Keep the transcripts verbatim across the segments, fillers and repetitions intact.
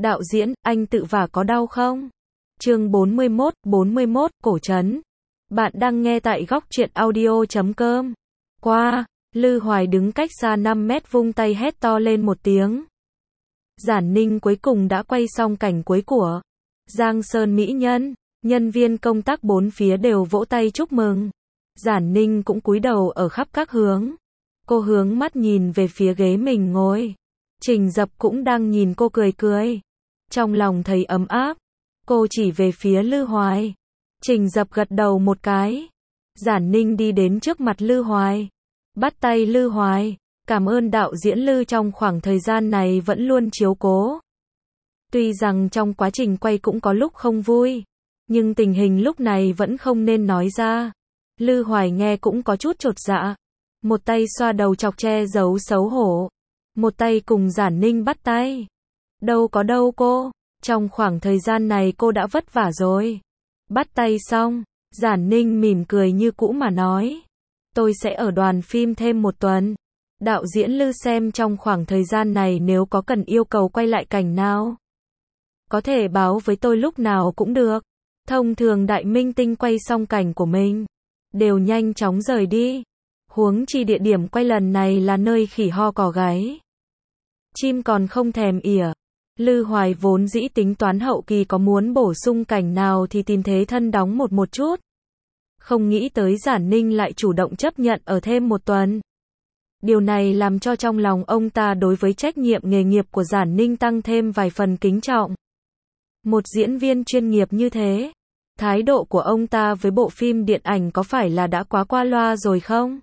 Đạo diễn, anh tự vả có đau không? Chương bốn mươi mốt, bốn mươi mốt, cổ trấn. Bạn đang nghe tại góc truyện audio chấm com. Qua, Lư Hoài đứng cách xa năm mét vung tay hét to lên một tiếng. Giản Ninh cuối cùng đã quay xong cảnh cuối của Giang Sơn Mỹ Nhân, nhân viên công tác bốn phía đều vỗ tay chúc mừng. Giản Ninh cũng cúi đầu ở khắp các hướng. Cô hướng mắt nhìn về phía ghế mình ngồi. Trình Dập cũng đang nhìn cô cười cười. Trong lòng thấy ấm áp. Cô chỉ về phía Lư Hoài. Trình Dập gật đầu một cái. Giản Ninh đi đến trước mặt Lư Hoài. Bắt tay Lư Hoài. Cảm ơn đạo diễn Lư trong khoảng thời gian này vẫn luôn chiếu cố. Tuy rằng trong quá trình quay cũng có lúc không vui. Nhưng tình hình lúc này vẫn không nên nói ra. Lư Hoài nghe cũng có chút chột dạ. Một tay xoa đầu chọc che giấu xấu hổ. Một tay cùng Giản Ninh bắt tay. Đâu có đâu cô. Trong khoảng thời gian này cô đã vất vả rồi. Bắt tay xong, Giản Ninh mỉm cười như cũ mà nói. Tôi sẽ ở đoàn phim thêm một tuần. Đạo diễn Lư xem trong khoảng thời gian này nếu có cần yêu cầu quay lại cảnh nào. Có thể báo với tôi lúc nào cũng được. Thông thường đại minh tinh quay xong cảnh của mình. Đều nhanh chóng rời đi. Huống chi địa điểm quay lần này là nơi khỉ ho cò gáy. Chim còn không thèm ỉa. Lư Hoài vốn dĩ tính toán hậu kỳ có muốn bổ sung cảnh nào thì tìm thế thân đóng một một chút. Không nghĩ tới Giản Ninh lại chủ động chấp nhận ở thêm một tuần. Điều này làm cho trong lòng ông ta đối với trách nhiệm nghề nghiệp của Giản Ninh tăng thêm vài phần kính trọng. Một diễn viên chuyên nghiệp như thế, thái độ của ông ta với bộ phim điện ảnh có phải là đã quá qua loa rồi không?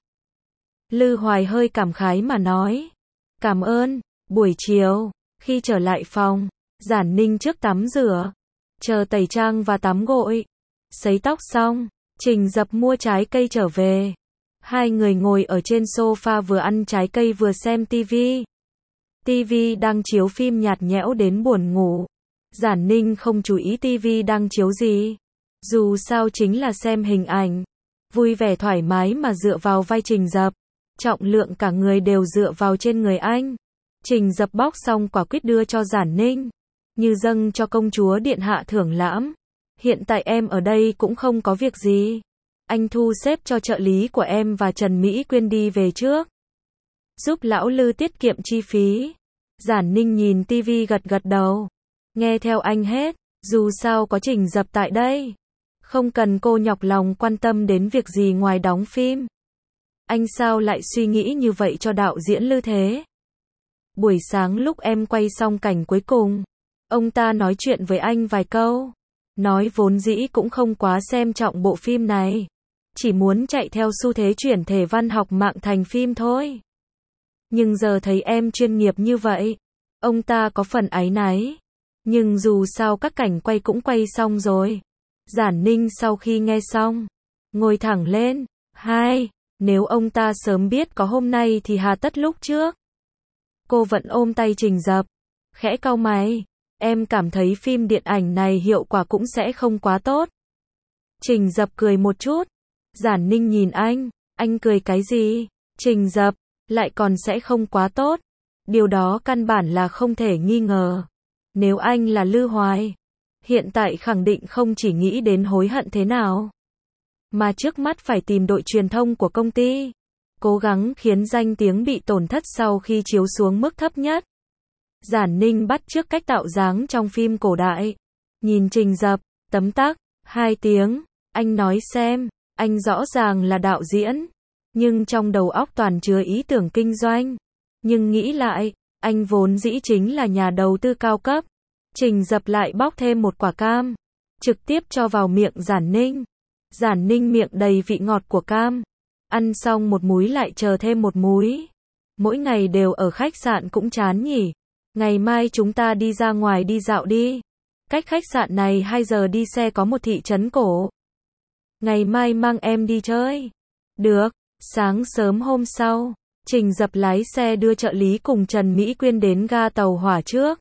Lư Hoài hơi cảm khái mà nói. Cảm ơn. Buổi chiều, khi trở lại phòng, Giản Ninh trước tắm rửa, chờ tẩy trang và tắm gội, sấy tóc xong, Trình Dập mua trái cây trở về. Hai người ngồi ở trên sofa vừa ăn trái cây vừa xem tivi. Tivi đang chiếu phim nhạt nhẽo đến buồn ngủ. Giản Ninh không chú ý tivi đang chiếu gì. Dù sao chính là xem hình ảnh. Vui vẻ thoải mái mà dựa vào vai Trình Dập. Trọng lượng cả người đều dựa vào trên người anh. Trình Dập bóc xong quả quýt đưa cho Giản Ninh. Như dâng cho công chúa điện hạ thưởng lãm. Hiện tại em ở đây cũng không có việc gì. Anh thu xếp cho trợ lý của em và Trần Mỹ Quyên đi về trước. Giúp lão Lư tiết kiệm chi phí. Giản Ninh nhìn tivi gật gật đầu. Nghe theo anh hết, dù sao có Trình Dập tại đây. Không cần cô nhọc lòng quan tâm đến việc gì ngoài đóng phim. Anh sao lại suy nghĩ như vậy cho đạo diễn Lư thế? Buổi sáng lúc em quay xong cảnh cuối cùng, ông ta nói chuyện với anh vài câu. Nói vốn dĩ cũng không quá xem trọng bộ phim này. Chỉ muốn chạy theo xu thế chuyển thể văn học mạng thành phim thôi. Nhưng giờ thấy em chuyên nghiệp như vậy, ông ta có phần áy náy. Nhưng dù sao các cảnh quay cũng quay xong rồi. Giản Ninh sau khi nghe xong, ngồi thẳng lên. Hai, nếu ông ta sớm biết có hôm nay thì hà tất lúc trước. Cô vẫn ôm tay Trình Dập, khẽ cau mày. Em cảm thấy phim điện ảnh này hiệu quả cũng sẽ không quá tốt. Trình Dập cười một chút. Giản Ninh nhìn anh, anh cười cái gì? Trình Dập, lại còn sẽ không quá tốt. Điều đó căn bản là không thể nghi ngờ. Nếu anh là Lư Hoài, hiện tại khẳng định không chỉ nghĩ đến hối hận thế nào, mà trước mắt phải tìm đội truyền thông của công ty. Cố gắng khiến danh tiếng bị tổn thất sau khi chiếu xuống mức thấp nhất. Giản Ninh bắt chước cách tạo dáng trong phim cổ đại. Nhìn Trình Dập, tấm tắc, hai tiếng. Anh nói xem, anh rõ ràng là đạo diễn. Nhưng trong đầu óc toàn chứa ý tưởng kinh doanh. Nhưng nghĩ lại, anh vốn dĩ chính là nhà đầu tư cao cấp. Trình Dập lại bóc thêm một quả cam. Trực tiếp cho vào miệng Giản Ninh. Giản Ninh miệng đầy vị ngọt của cam. Ăn xong một múi lại chờ thêm một múi. Mỗi ngày đều ở khách sạn cũng chán nhỉ. Ngày mai chúng ta đi ra ngoài đi dạo đi. Cách khách sạn này hai giờ đi xe có một thị trấn cổ. Ngày mai mang em đi chơi. Được. Sáng sớm hôm sau, Trình Dập lái xe đưa trợ lý cùng Trần Mỹ Quyên đến ga tàu hỏa trước.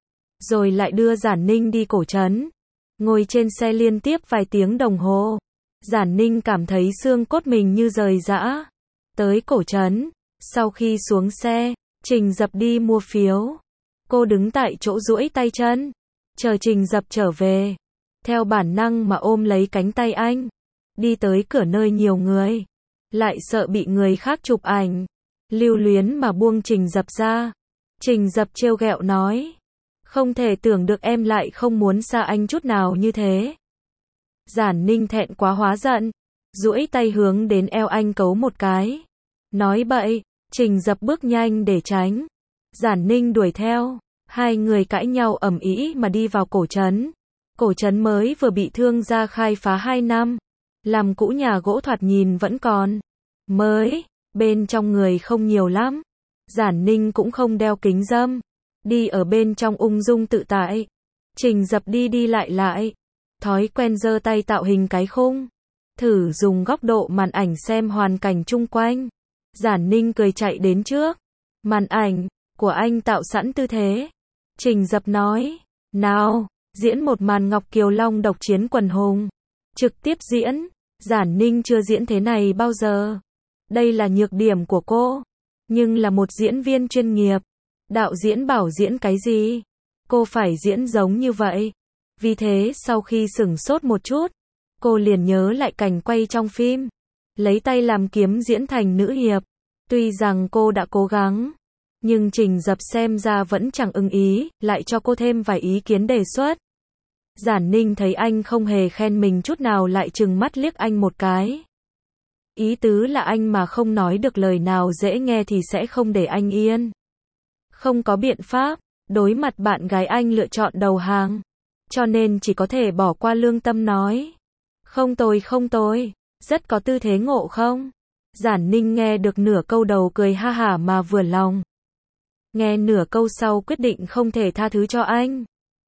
Rồi lại đưa Giản Ninh đi cổ trấn. Ngồi trên xe liên tiếp vài tiếng đồng hồ. Giản Ninh cảm thấy xương cốt mình như rời rã. Tới cổ trấn. Sau khi xuống xe, Trình Dập đi mua phiếu. Cô đứng tại chỗ duỗi tay chân, chờ Trình Dập trở về. Theo bản năng mà ôm lấy cánh tay anh. Đi tới cửa nơi nhiều người. Lại sợ bị người khác chụp ảnh. Lưu luyến mà buông Trình Dập ra. Trình Dập trêu ghẹo nói. Không thể tưởng được em lại không muốn xa anh chút nào như thế. Giản Ninh thẹn quá hóa giận. Duỗi tay hướng đến eo anh cấu một cái. Nói bậy. Trình Dập bước nhanh để tránh. Giản Ninh đuổi theo. Hai người cãi nhau ầm ĩ mà đi vào cổ trấn. Cổ trấn mới vừa bị thương gia khai phá hai năm. Làm cũ nhà gỗ thoạt nhìn vẫn còn mới. Bên trong người không nhiều lắm. Giản Ninh cũng không đeo kính râm. Đi ở bên trong ung dung tự tại. Trình Dập đi đi lại lại. Thói quen giơ tay tạo hình cái khung. Thử dùng góc độ màn ảnh xem hoàn cảnh chung quanh. Giản Ninh cười chạy đến trước. Màn ảnh của anh tạo sẵn tư thế. Trình Dập nói. Nào, diễn một màn Ngọc Kiều Long độc chiến quần hùng. Trực tiếp diễn. Giản Ninh chưa diễn thế này bao giờ. Đây là nhược điểm của cô. Nhưng là một diễn viên chuyên nghiệp. Đạo diễn bảo diễn cái gì? Cô phải diễn giống như vậy. Vì thế sau khi sửng sốt một chút, cô liền nhớ lại cảnh quay trong phim. Lấy tay làm kiếm diễn thành nữ hiệp. Tuy rằng cô đã cố gắng, nhưng Trình Dập xem ra vẫn chẳng ưng ý, lại cho cô thêm vài ý kiến đề xuất. Giản Ninh thấy anh không hề khen mình chút nào lại trừng mắt liếc anh một cái. Ý tứ là anh mà không nói được lời nào dễ nghe thì sẽ không để anh yên. Không có biện pháp, đối mặt bạn gái anh lựa chọn đầu hàng. Cho nên chỉ có thể bỏ qua lương tâm nói. Không tồi không tồi, rất có tư thế ngộ không? Giản Ninh nghe được nửa câu đầu cười ha hả mà vừa lòng. Nghe nửa câu sau quyết định không thể tha thứ cho anh.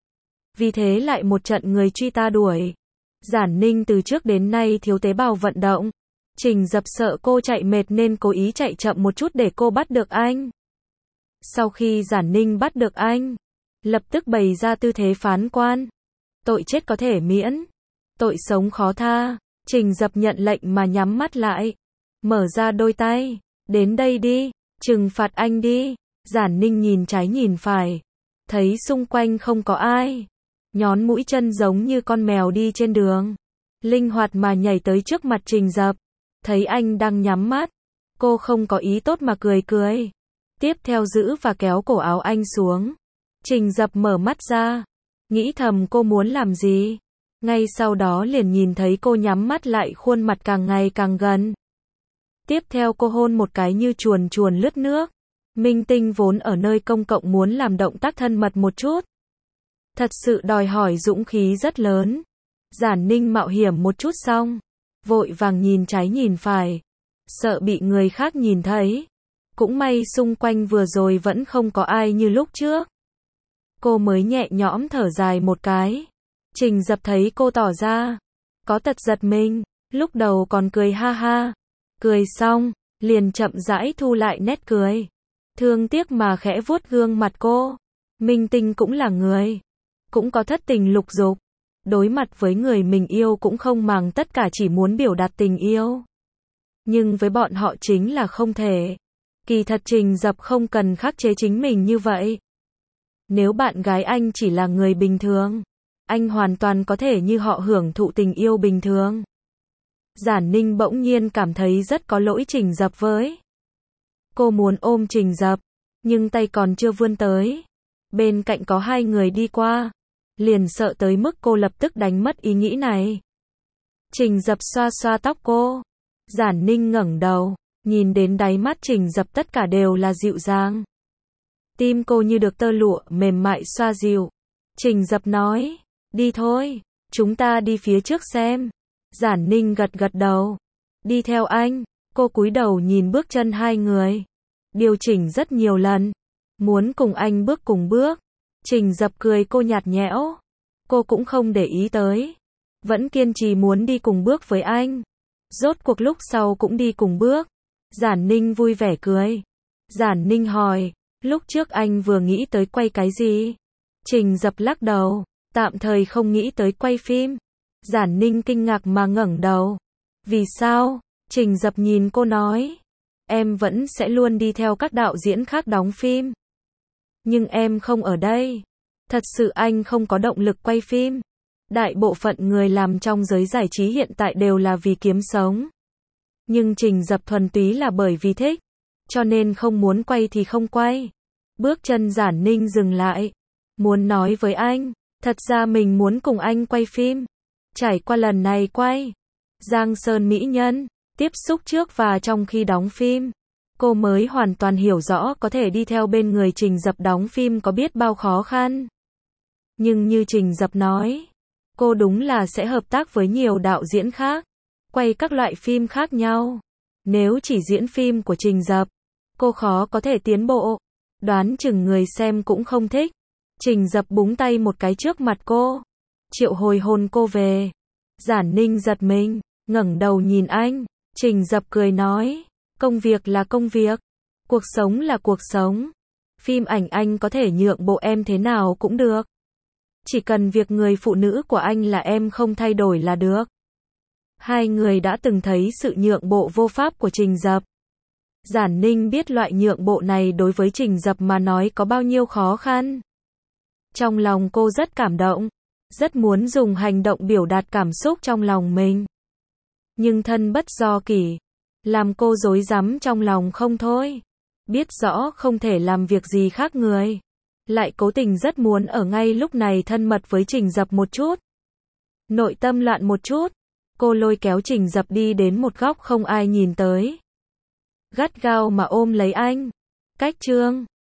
Vì thế lại một trận người truy ta đuổi. Giản Ninh từ trước đến nay thiếu tế bào vận động. Trình Dập sợ cô chạy mệt nên cố ý chạy chậm một chút để cô bắt được anh. Sau khi Giản Ninh bắt được anh, lập tức bày ra tư thế phán quan. Tội chết có thể miễn, tội sống khó tha. Trình Dập nhận lệnh mà nhắm mắt lại. Mở ra đôi tay. Đến đây đi, trừng phạt anh đi. Giản Ninh nhìn trái nhìn phải. Thấy xung quanh không có ai. Nhón mũi chân giống như con mèo đi trên đường. Linh hoạt mà nhảy tới trước mặt Trình Dập. Thấy anh đang nhắm mắt. Cô không có ý tốt mà cười cười. Tiếp theo giữ và kéo cổ áo anh xuống. Trình Dập mở mắt ra. Nghĩ thầm cô muốn làm gì. Ngay sau đó liền nhìn thấy cô nhắm mắt lại, khuôn mặt càng ngày càng gần. Tiếp theo cô hôn một cái như chuồn chuồn lướt nước. Minh tinh vốn ở nơi công cộng muốn làm động tác thân mật một chút. Thật sự đòi hỏi dũng khí rất lớn. Giản Ninh mạo hiểm một chút xong. Vội vàng nhìn trái nhìn phải. Sợ bị người khác nhìn thấy. Cũng may xung quanh vừa rồi vẫn không có ai như lúc trước. Cô mới nhẹ nhõm thở dài một cái. Trình Dập thấy cô tỏ ra có tật giật mình. Lúc đầu còn cười ha ha. Cười xong, liền chậm rãi thu lại nét cười. Thương tiếc mà khẽ vuốt gương mặt cô. Minh tinh cũng là người. Cũng có thất tình lục dục. Đối mặt với người mình yêu cũng không màng tất cả, chỉ muốn biểu đạt tình yêu. Nhưng với bọn họ chính là không thể. Kỳ thật Trình Dập không cần khắc chế chính mình như vậy. Nếu bạn gái anh chỉ là người bình thường, anh hoàn toàn có thể như họ hưởng thụ tình yêu bình thường. Giản Ninh bỗng nhiên cảm thấy rất có lỗi Trình Dập với. Cô muốn ôm Trình Dập, nhưng tay còn chưa vươn tới. Bên cạnh có hai người đi qua. Liền sợ tới mức cô lập tức đánh mất ý nghĩ này. Trình Dập xoa xoa tóc cô. Giản Ninh ngẩng đầu, nhìn đến đáy mắt Trình Dập tất cả đều là dịu dàng. Tim cô như được tơ lụa mềm mại xoa dịu. Trình Dập nói, đi thôi, chúng ta đi phía trước xem. Giản Ninh gật gật đầu. Đi theo anh. Cô cúi đầu nhìn bước chân hai người. Điều chỉnh rất nhiều lần. Muốn cùng anh bước cùng bước. Trình Dập cười cô nhạt nhẽo. Cô cũng không để ý tới. Vẫn kiên trì muốn đi cùng bước với anh. Rốt cuộc lúc sau cũng đi cùng bước. Giản Ninh vui vẻ cười. Giản Ninh hỏi, lúc trước anh vừa nghĩ tới quay cái gì? Trình Dập lắc đầu, tạm thời không nghĩ tới quay phim. Giản Ninh kinh ngạc mà ngẩng đầu. Vì sao? Trình Dập nhìn cô nói. Em vẫn sẽ luôn đi theo các đạo diễn khác đóng phim. Nhưng em không ở đây. Thật sự anh không có động lực quay phim. Đại bộ phận người làm trong giới giải trí hiện tại đều là vì kiếm sống. Nhưng Trình Dập thuần túy là bởi vì thích. Cho nên không muốn quay thì không quay. Bước chân Giản Ninh dừng lại. Muốn nói với anh. Thật ra mình muốn cùng anh quay phim. Trải qua lần này quay Giang Sơn Mỹ Nhân, tiếp xúc trước và trong khi đóng phim, cô mới hoàn toàn hiểu rõ có thể đi theo bên người Trình Dập đóng phim có biết bao khó khăn. Nhưng như Trình Dập nói, cô đúng là sẽ hợp tác với nhiều đạo diễn khác, quay các loại phim khác nhau. Nếu chỉ diễn phim của Trình Dập, cô khó có thể tiến bộ. Đoán chừng người xem cũng không thích. Trình Dập búng tay một cái trước mặt cô, triệu hồi hôn cô về. Giản Ninh giật mình, ngẩng đầu nhìn anh. Trình Dập cười nói, công việc là công việc, cuộc sống là cuộc sống. Phim ảnh anh có thể nhượng bộ em thế nào cũng được. Chỉ cần việc người phụ nữ của anh là em không thay đổi là được. Hai người đã từng thấy sự nhượng bộ vô pháp của Trình Dập. Giản Ninh biết loại nhượng bộ này đối với Trình Dập mà nói có bao nhiêu khó khăn. Trong lòng cô rất cảm động, rất muốn dùng hành động biểu đạt cảm xúc trong lòng mình. Nhưng thân bất do kỷ, làm cô rối rắm trong lòng không thôi. Biết rõ không thể làm việc gì khác người, lại cố tình rất muốn ở ngay lúc này thân mật với Trình Dập một chút. Nội tâm loạn một chút, cô lôi kéo Trình Dập đi đến một góc không ai nhìn tới. Gắt gao mà ôm lấy anh. Cách chương